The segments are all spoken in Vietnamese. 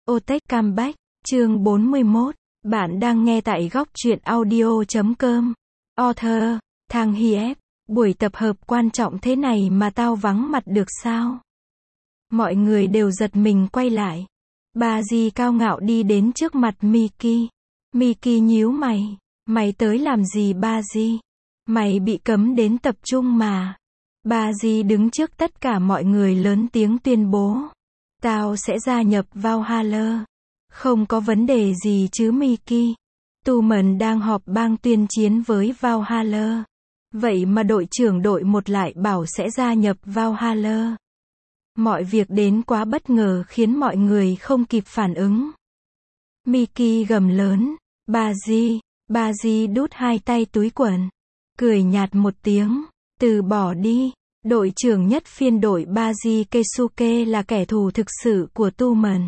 Otech Comeback, chương 41. Bạn đang nghe tại góc truyện audio.com. Author, Thang Hiep. Buổi tập hợp quan trọng thế này mà tao vắng mặt được sao? Mọi người đều giật mình quay lại. Baji cao ngạo đi đến trước mặt Miki. Miki nhíu mày. Mày tới làm gì Baji? Mày bị cấm đến tập trung mà. Baji đứng trước tất cả mọi người lớn tiếng tuyên bố. Tao sẽ gia nhập Valhalla. Không có vấn đề gì chứ Miki. Tumen đang họp bang tuyên chiến với Valhalla. Vậy mà đội trưởng đội một lại bảo sẽ gia nhập Valhalla. Mọi việc đến quá bất ngờ khiến mọi người không kịp phản ứng. Miki gầm lớn. Baji đút hai tay túi quần. Cười nhạt một tiếng. Từ bỏ đi. Đội trưởng nhất phiên đội Baji Keisuke là kẻ thù thực sự của Tumen.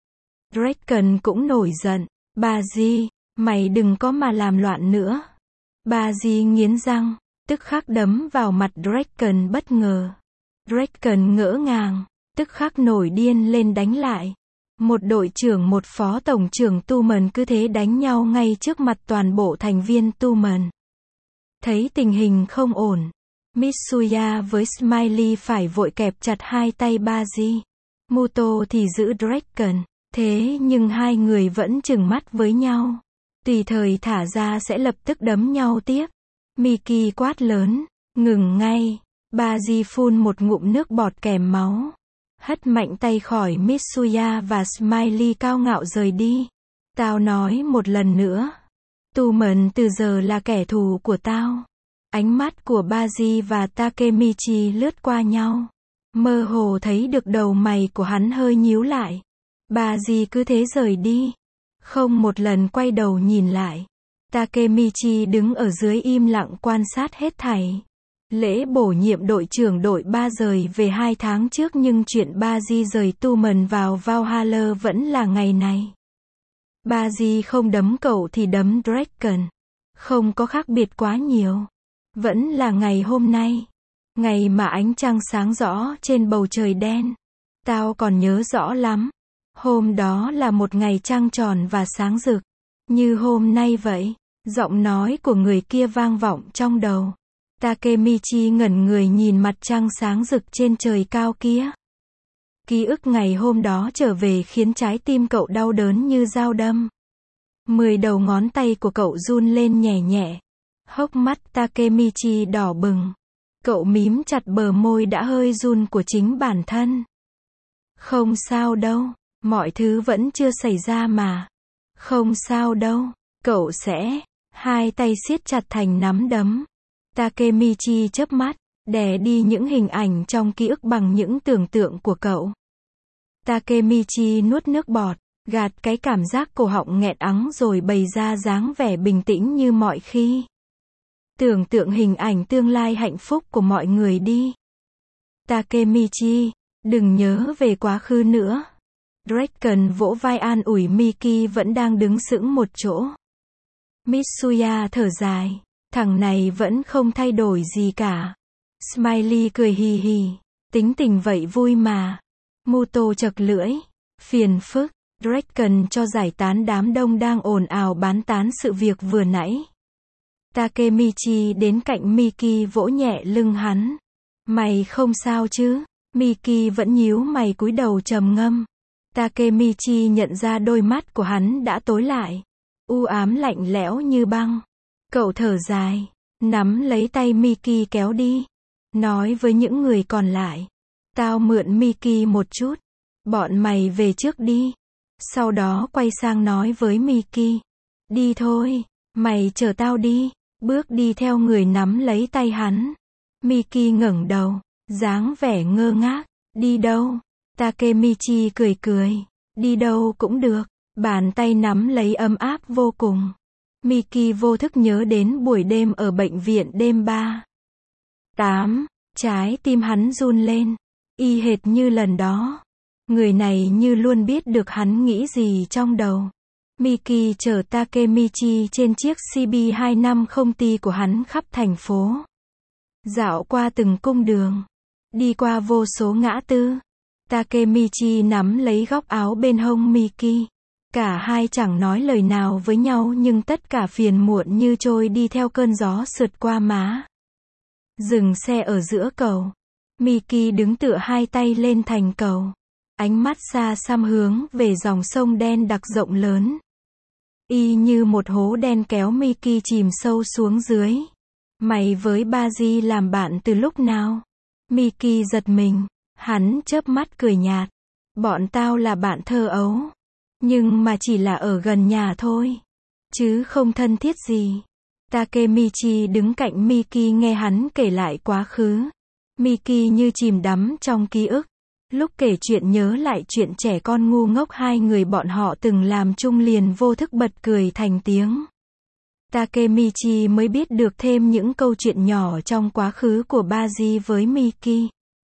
Draken cũng nổi giận. Baji, mày đừng có mà làm loạn nữa. Baji nghiến răng, tức khắc đấm vào mặt Draken bất ngờ. Draken ngỡ ngàng, tức khắc nổi điên lên đánh lại. Một đội trưởng một phó tổng trưởng Tumen cứ thế đánh nhau ngay trước mặt toàn bộ thành viên Tumen. Thấy tình hình không ổn, Mitsuya với Smiley phải vội kẹp chặt hai tay Baji. Muto thì giữ Draken. Thế nhưng hai người vẫn trừng mắt với nhau. Tùy thời thả ra sẽ lập tức đấm nhau tiếp. Miki quát lớn. Ngừng ngay. Baji phun một ngụm nước bọt kèm máu. Hất mạnh tay khỏi Mitsuya và Smiley cao ngạo rời đi. Tao nói một lần nữa. Tumen từ giờ là kẻ thù của tao. Ánh mắt của Baji và Takemichi lướt qua nhau. Mơ hồ thấy được đầu mày của hắn hơi nhíu lại. Baji cứ thế rời đi. Không một lần quay đầu nhìn lại. Takemichi đứng ở dưới im lặng quan sát hết thảy. Lễ bổ nhiệm đội trưởng đội 3 rời về 2 tháng trước nhưng chuyện Baji rời Tumen vào Valhalla vẫn là ngày này. Baji không đấm cậu thì đấm Draken. Không có khác biệt quá nhiều. Vẫn là ngày hôm nay. Ngày mà ánh trăng sáng rõ trên bầu trời đen. Tao còn nhớ rõ lắm. Hôm đó là một ngày trăng tròn và sáng rực. Như hôm nay vậy. Giọng nói của người kia vang vọng trong đầu. Takemichi ngẩn người nhìn mặt trăng sáng rực trên trời cao kia. Ký ức ngày hôm đó trở về khiến trái tim cậu đau đớn như dao đâm. 10 đầu ngón tay của cậu run lên nhẹ nhẹ. Hốc mắt Takemichi đỏ bừng. Cậu mím chặt bờ môi đã hơi run của chính bản thân. Không sao đâu. Mọi thứ vẫn chưa xảy ra mà. Không sao đâu. Cậu sẽ. Hai tay siết chặt thành nắm đấm. Takemichi chớp mắt. Đè đi những hình ảnh trong ký ức bằng những tưởng tượng của cậu. Takemichi nuốt nước bọt. Gạt cái cảm giác cổ họng nghẹn ắng rồi bày ra dáng vẻ bình tĩnh như mọi khi. Tưởng tượng hình ảnh tương lai hạnh phúc của mọi người đi. Takemichi, đừng nhớ về quá khứ nữa. Draken vỗ vai an ủi Miki vẫn đang đứng sững một chỗ. Mitsuya thở dài. Thằng này vẫn không thay đổi gì cả. Smiley cười hì hì. Tính tình vậy vui mà. Muto chật lưỡi. Phiền phức. Draken cho giải tán đám đông đang ồn ào bán tán sự việc vừa nãy. Takemichi đến cạnh Miki vỗ nhẹ lưng hắn. Mày không sao chứ? Miki vẫn nhíu mày cúi đầu trầm ngâm. Takemichi nhận ra đôi mắt của hắn đã tối lại. U ám lạnh lẽo như băng. Cậu thở dài. Nắm lấy tay Miki kéo đi. Nói với những người còn lại. Tao mượn Miki một chút. Bọn mày về trước đi. Sau đó quay sang nói với Miki. Đi thôi. Mày chờ tao đi. Bước đi theo người nắm lấy tay hắn. Miki ngẩng đầu. Dáng vẻ ngơ ngác. Đi đâu? Takemichi cười cười. Đi đâu cũng được. Bàn tay nắm lấy ấm áp vô cùng. Miki vô thức nhớ đến buổi đêm ở bệnh viện đêm 3/8. Trái tim hắn run lên. Y hệt như lần đó. Người này như luôn biết được hắn nghĩ gì trong đầu. Miki chở Takemichi trên chiếc CB250 của hắn khắp thành phố. Dạo qua từng cung đường. Đi qua vô số ngã tư. Takemichi nắm lấy góc áo bên hông Miki. Cả hai chẳng nói lời nào với nhau nhưng tất cả phiền muộn như trôi đi theo cơn gió sượt qua má. Dừng xe ở giữa cầu. Miki đứng tựa hai tay lên thành cầu. Ánh mắt xa xăm hướng về dòng sông đen đặc rộng lớn. Y như một hố đen kéo Miki chìm sâu xuống dưới. Mày với Baji làm bạn từ lúc nào? Miki giật mình. Hắn chớp mắt cười nhạt. Bọn tao là bạn thơ ấu. Nhưng mà chỉ là ở gần nhà thôi. Chứ không thân thiết gì. Takemichi đứng cạnh Miki nghe hắn kể lại quá khứ. Miki như chìm đắm trong ký ức. Lúc kể chuyện nhớ lại chuyện trẻ con ngu ngốc hai người bọn họ từng làm chung liền vô thức bật cười thành tiếng. Takemichi mới biết được thêm những câu chuyện nhỏ trong quá khứ của Baji với Miki.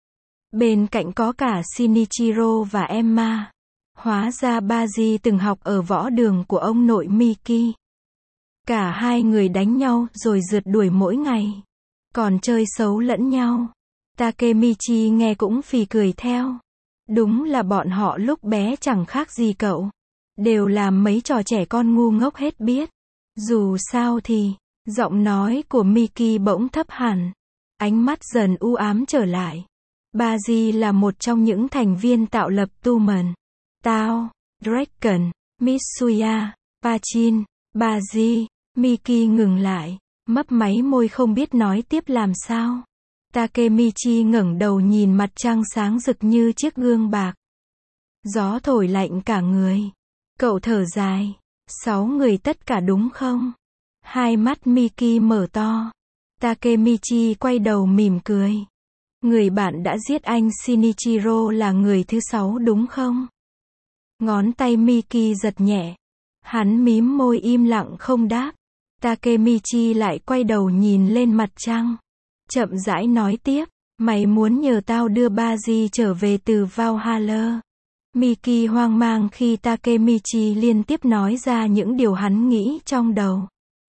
Bên cạnh có cả Shinichiro và Emma. Hóa ra Baji từng học ở võ đường của ông nội Miki. Cả hai người đánh nhau rồi rượt đuổi mỗi ngày. Còn chơi xấu lẫn nhau. Takemichi nghe cũng phì cười theo. Đúng là bọn họ lúc bé chẳng khác gì cậu. Đều làm mấy trò trẻ con ngu ngốc hết biết. Dù sao thì, giọng nói của Miki bỗng thấp hẳn. Ánh mắt dần u ám trở lại. Baji là một trong những thành viên tạo lập Tumen. Tao, Draken, Mitsuya, Pachin, Baji. Miki ngừng lại. Mấp máy môi không biết nói tiếp làm sao. Takemichi ngẩng đầu nhìn mặt trăng sáng rực như chiếc gương bạc. Gió thổi lạnh cả người. Cậu thở dài. 6 người tất cả đúng không? Hai mắt Miki mở to. Takemichi quay đầu mỉm cười. Người bạn đã giết anh Shinichiro là người thứ 6 đúng không? Ngón tay Miki giật nhẹ. Hắn mím môi im lặng không đáp. Takemichi lại quay đầu nhìn lên mặt trăng. Chậm rãi nói tiếp. Mày muốn nhờ tao đưa Baji trở về từ Valhalla. Miki hoang mang khi Takemichi liên tiếp nói ra những điều hắn nghĩ trong đầu.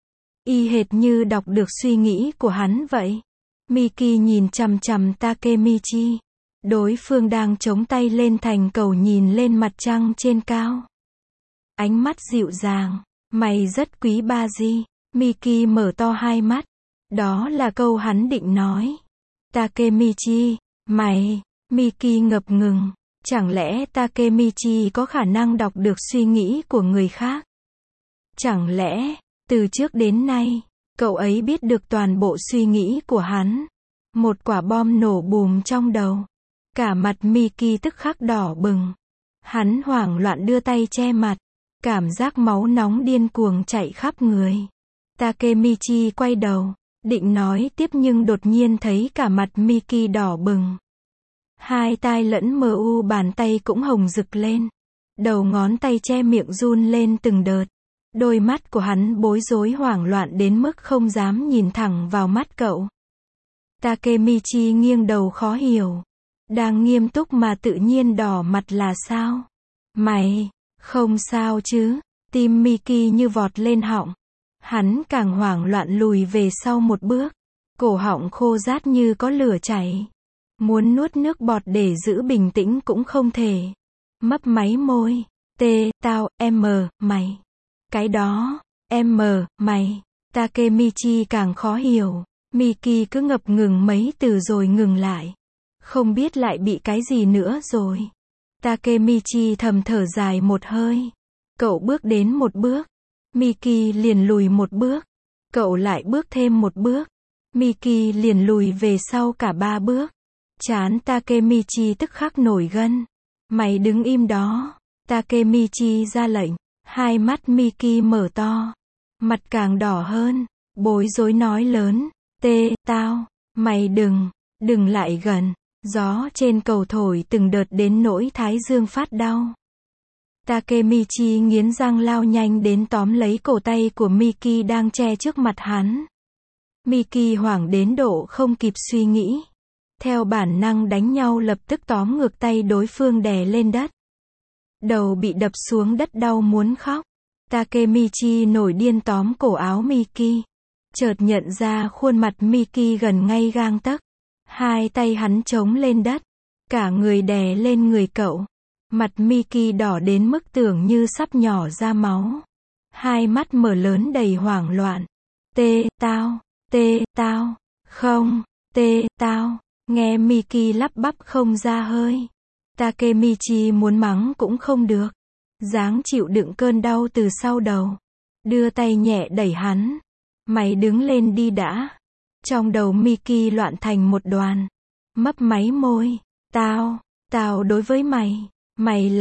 Y hệt như đọc được suy nghĩ của hắn vậy. Miki nhìn chằm chằm Takemichi. Đối phương đang chống tay lên thành cầu nhìn lên mặt trăng trên cao. Ánh mắt dịu dàng. Mày rất quý Baji. Miki mở to hai mắt. Đó là câu hắn định nói. Takemichi, mày. Miki ngập ngừng. Chẳng lẽ Takemichi có khả năng đọc được suy nghĩ của người khác? Chẳng lẽ, từ trước đến nay, cậu ấy biết được toàn bộ suy nghĩ của hắn? Một quả bom nổ bùm trong đầu. Cả mặt Miki tức khắc đỏ bừng. Hắn hoảng loạn đưa tay che mặt. Cảm giác máu nóng điên cuồng chạy khắp người. Takemichi quay đầu, định nói tiếp nhưng đột nhiên thấy cả mặt Miki đỏ bừng. Hai tai lẫn mờ u bàn tay cũng hồng rực lên. Đầu ngón tay che miệng run lên từng đợt. Đôi mắt của hắn bối rối hoảng loạn đến mức không dám nhìn thẳng vào mắt cậu. Takemichi nghiêng đầu khó hiểu. Đang nghiêm túc mà tự nhiên đỏ mặt là sao? Mày, không sao chứ? Tim Miki như vọt lên họng. Hắn càng hoảng loạn lùi về sau một bước. Cổ họng khô rát như có lửa chảy. Muốn nuốt nước bọt để giữ bình tĩnh cũng không thể. Mấp máy môi. Tao, mày. Cái đó, mày. Takemichi càng khó hiểu. Miki cứ ngập ngừng mấy từ rồi ngừng lại. Không biết lại bị cái gì nữa rồi. Takemichi thầm thở dài một hơi. Cậu bước đến một bước. Miki liền lùi một bước. Cậu lại bước thêm một bước. Miki liền lùi về sau cả 3 bước. Trán Takemichi tức khắc nổi gân. Mày đứng im đó. Takemichi ra lệnh. Hai mắt Miki mở to. Mặt càng đỏ hơn. Bối rối nói lớn. Tao. Mày đừng lại gần. Gió trên cầu thổi từng đợt đến nỗi thái dương phát đau. Takemichi nghiến răng lao nhanh đến tóm lấy cổ tay của Miki đang che trước mặt hắn. Miki hoảng đến độ không kịp suy nghĩ. Theo bản năng đánh nhau lập tức tóm ngược tay đối phương đè lên đất. Đầu bị đập xuống đất đau muốn khóc. Takemichi nổi điên tóm cổ áo Miki. Chợt nhận ra khuôn mặt Miki gần ngay gang tấc. Hai tay hắn chống lên đất. cả người đè lên người cậu. Mặt Miki đỏ đến mức tưởng như sắp nhỏ ra máu. Hai mắt mở lớn đầy hoảng loạn. Tê, tao, không, tao. Nghe Miki lắp bắp không ra hơi. Takemichi muốn mắng cũng không được. Dáng chịu đựng cơn đau từ sau đầu. Đưa tay nhẹ đẩy hắn. Mày đứng lên đi đã. Trong đầu Miki loạn thành một đoàn. Mấp máy môi. Tao đối với mày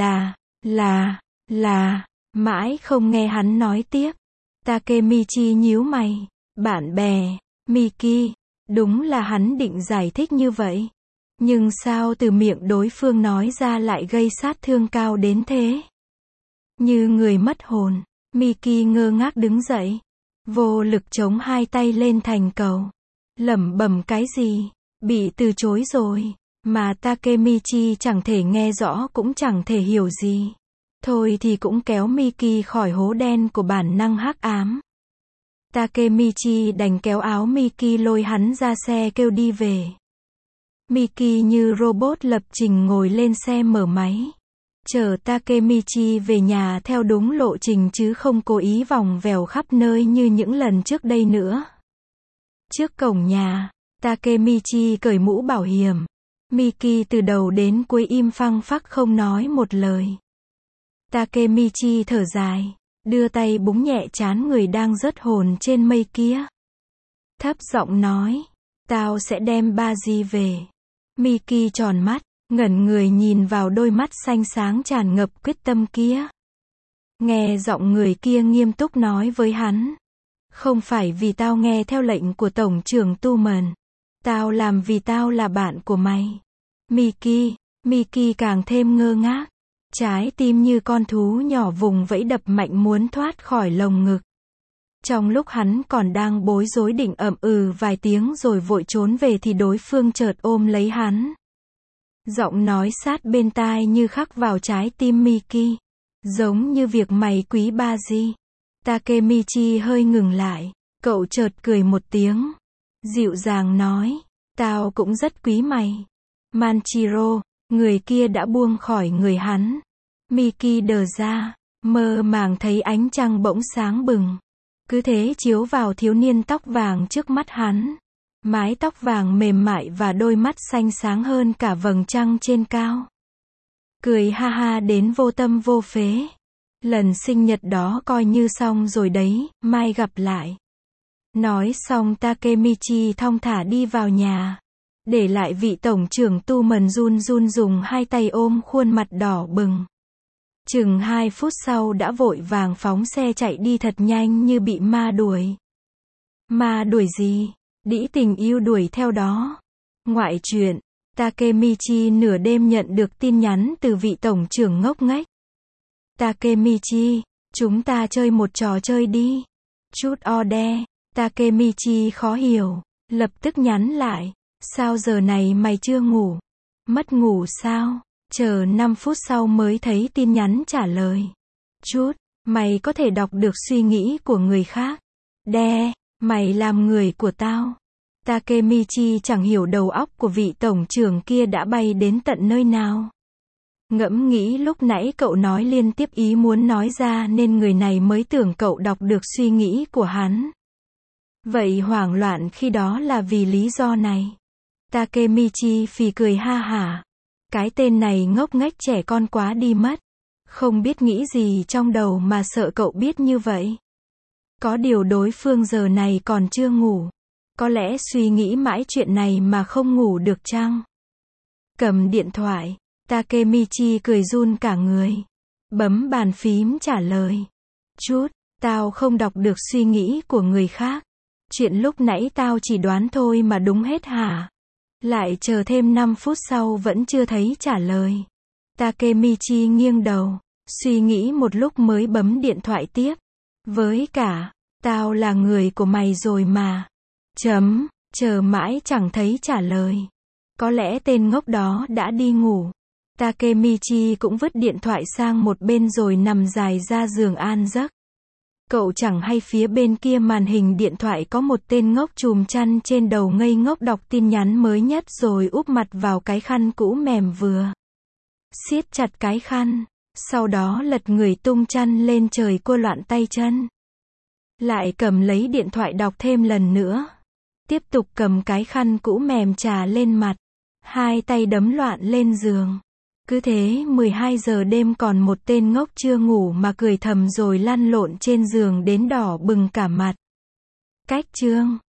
là, mãi không nghe hắn nói tiếp. Takemichi nhíu mày. Bạn bè, Miki, đúng là hắn định giải thích như vậy. Nhưng sao từ miệng đối phương nói ra lại gây sát thương cao đến thế? Như người mất hồn, Miki ngơ ngác đứng dậy. Vô lực chống hai tay lên thành cầu. Lẩm bẩm cái gì? Bị từ chối rồi. Mà Takemichi chẳng thể nghe rõ cũng chẳng thể hiểu gì. Thôi thì cũng kéo Miki khỏi hố đen của bản năng hắc ám. Takemichi đành kéo áo Miki lôi hắn ra xe kêu đi về. Miki như robot lập trình ngồi lên xe mở máy. Chở Takemichi về nhà theo đúng lộ trình chứ không cố ý vòng vèo khắp nơi như những lần trước đây nữa. Trước cổng nhà, Takemichi cởi mũ bảo hiểm. Miki từ đầu đến cuối im phăng phắc không nói một lời. Takemichi thở dài, đưa tay búng nhẹ trán người đang rớt hồn trên mây kia. Thấp giọng nói, tao sẽ đem Baji về. Miki tròn mắt, ngẩn người nhìn vào đôi mắt xanh sáng tràn ngập quyết tâm kia. Nghe giọng người kia nghiêm túc nói với hắn. Không phải vì tao nghe theo lệnh của Tổng trưởng Tuman. Tao làm vì tao là bạn của mày. Miki càng thêm ngơ ngác. Trái tim như con thú nhỏ vùng vẫy đập mạnh muốn thoát khỏi lồng ngực. Trong lúc hắn còn đang bối rối định ậm ừ vài tiếng rồi vội trốn về thì đối phương chợt ôm lấy hắn. Giọng nói sát bên tai như khắc vào trái tim Miki. Giống như việc mày quý Baji. Takemichi hơi ngừng lại. Cậu chợt cười một tiếng. Dịu dàng nói. Tao cũng rất quý mày. Manchiro. Người kia đã buông khỏi người hắn. Miki đờ ra. Mơ màng thấy ánh trăng bỗng sáng bừng. Cứ thế chiếu vào thiếu niên tóc vàng trước mắt hắn. Mái tóc vàng mềm mại và đôi mắt xanh sáng hơn cả vầng trăng trên cao. Cười ha ha đến vô tâm vô phế. Lần sinh nhật đó coi như xong rồi đấy, mai gặp lại. Nói xong Takemichi thong thả đi vào nhà. Để lại vị tổng trưởng Tuman run run dùng hai tay ôm khuôn mặt đỏ bừng. Chừng 2 phút sau đã vội vàng phóng xe chạy đi thật nhanh như bị ma đuổi. Ma đuổi gì? Đĩ tình yêu đuổi theo đó. Ngoại truyện, Takemichi nửa đêm nhận được tin nhắn từ vị tổng trưởng ngốc nghếch. Takemichi, chúng ta chơi một trò chơi đi. Chút order. Takemichi khó hiểu, lập tức nhắn lại. Sao giờ này mày chưa ngủ? Mất ngủ sao? Chờ 5 phút sau mới thấy tin nhắn trả lời. Chút, mày có thể đọc được suy nghĩ của người khác. Đe, mày làm người của tao. Takemichi chẳng hiểu đầu óc của vị tổng trưởng kia đã bay đến tận nơi nào. Ngẫm nghĩ lúc nãy cậu nói liên tiếp ý muốn nói ra nên người này mới tưởng cậu đọc được suy nghĩ của hắn. Vậy hoảng loạn khi đó là vì lý do này. Takemichi phì cười ha hả. Cái tên này ngốc nghếch trẻ con quá đi mất. Không biết nghĩ gì trong đầu mà sợ cậu biết như vậy. Có điều đối phương giờ này còn chưa ngủ. Có lẽ suy nghĩ mãi chuyện này mà không ngủ được chăng? Cầm điện thoại, Takemichi cười run cả người. Bấm bàn phím trả lời. Chút, tao không đọc được suy nghĩ của người khác. Chuyện lúc nãy tao chỉ đoán thôi mà đúng hết hả? Lại chờ thêm 5 phút sau vẫn chưa thấy trả lời. Takemichi nghiêng đầu, suy nghĩ một lúc mới bấm điện thoại tiếp. Với cả, tao là người của mày rồi mà. Chờ mãi chẳng thấy trả lời. Có lẽ tên ngốc đó đã đi ngủ. Takemichi cũng vứt điện thoại sang một bên rồi nằm dài ra giường an giấc. Cậu chẳng hay phía bên kia màn hình điện thoại có một tên ngốc chùm chăn trên đầu ngây ngốc đọc tin nhắn mới nhất rồi úp mặt vào cái khăn cũ mềm vừa siết chặt cái khăn, sau đó lật người tung chăn lên trời cua loạn tay chân. Lại cầm lấy điện thoại đọc thêm lần nữa. Tiếp tục cầm cái khăn cũ mềm chà lên mặt. Hai tay đấm loạn lên giường. Cứ thế 12 giờ đêm còn một tên ngốc chưa ngủ mà cười thầm rồi lăn lộn trên giường đến đỏ bừng cả mặt. Cách chương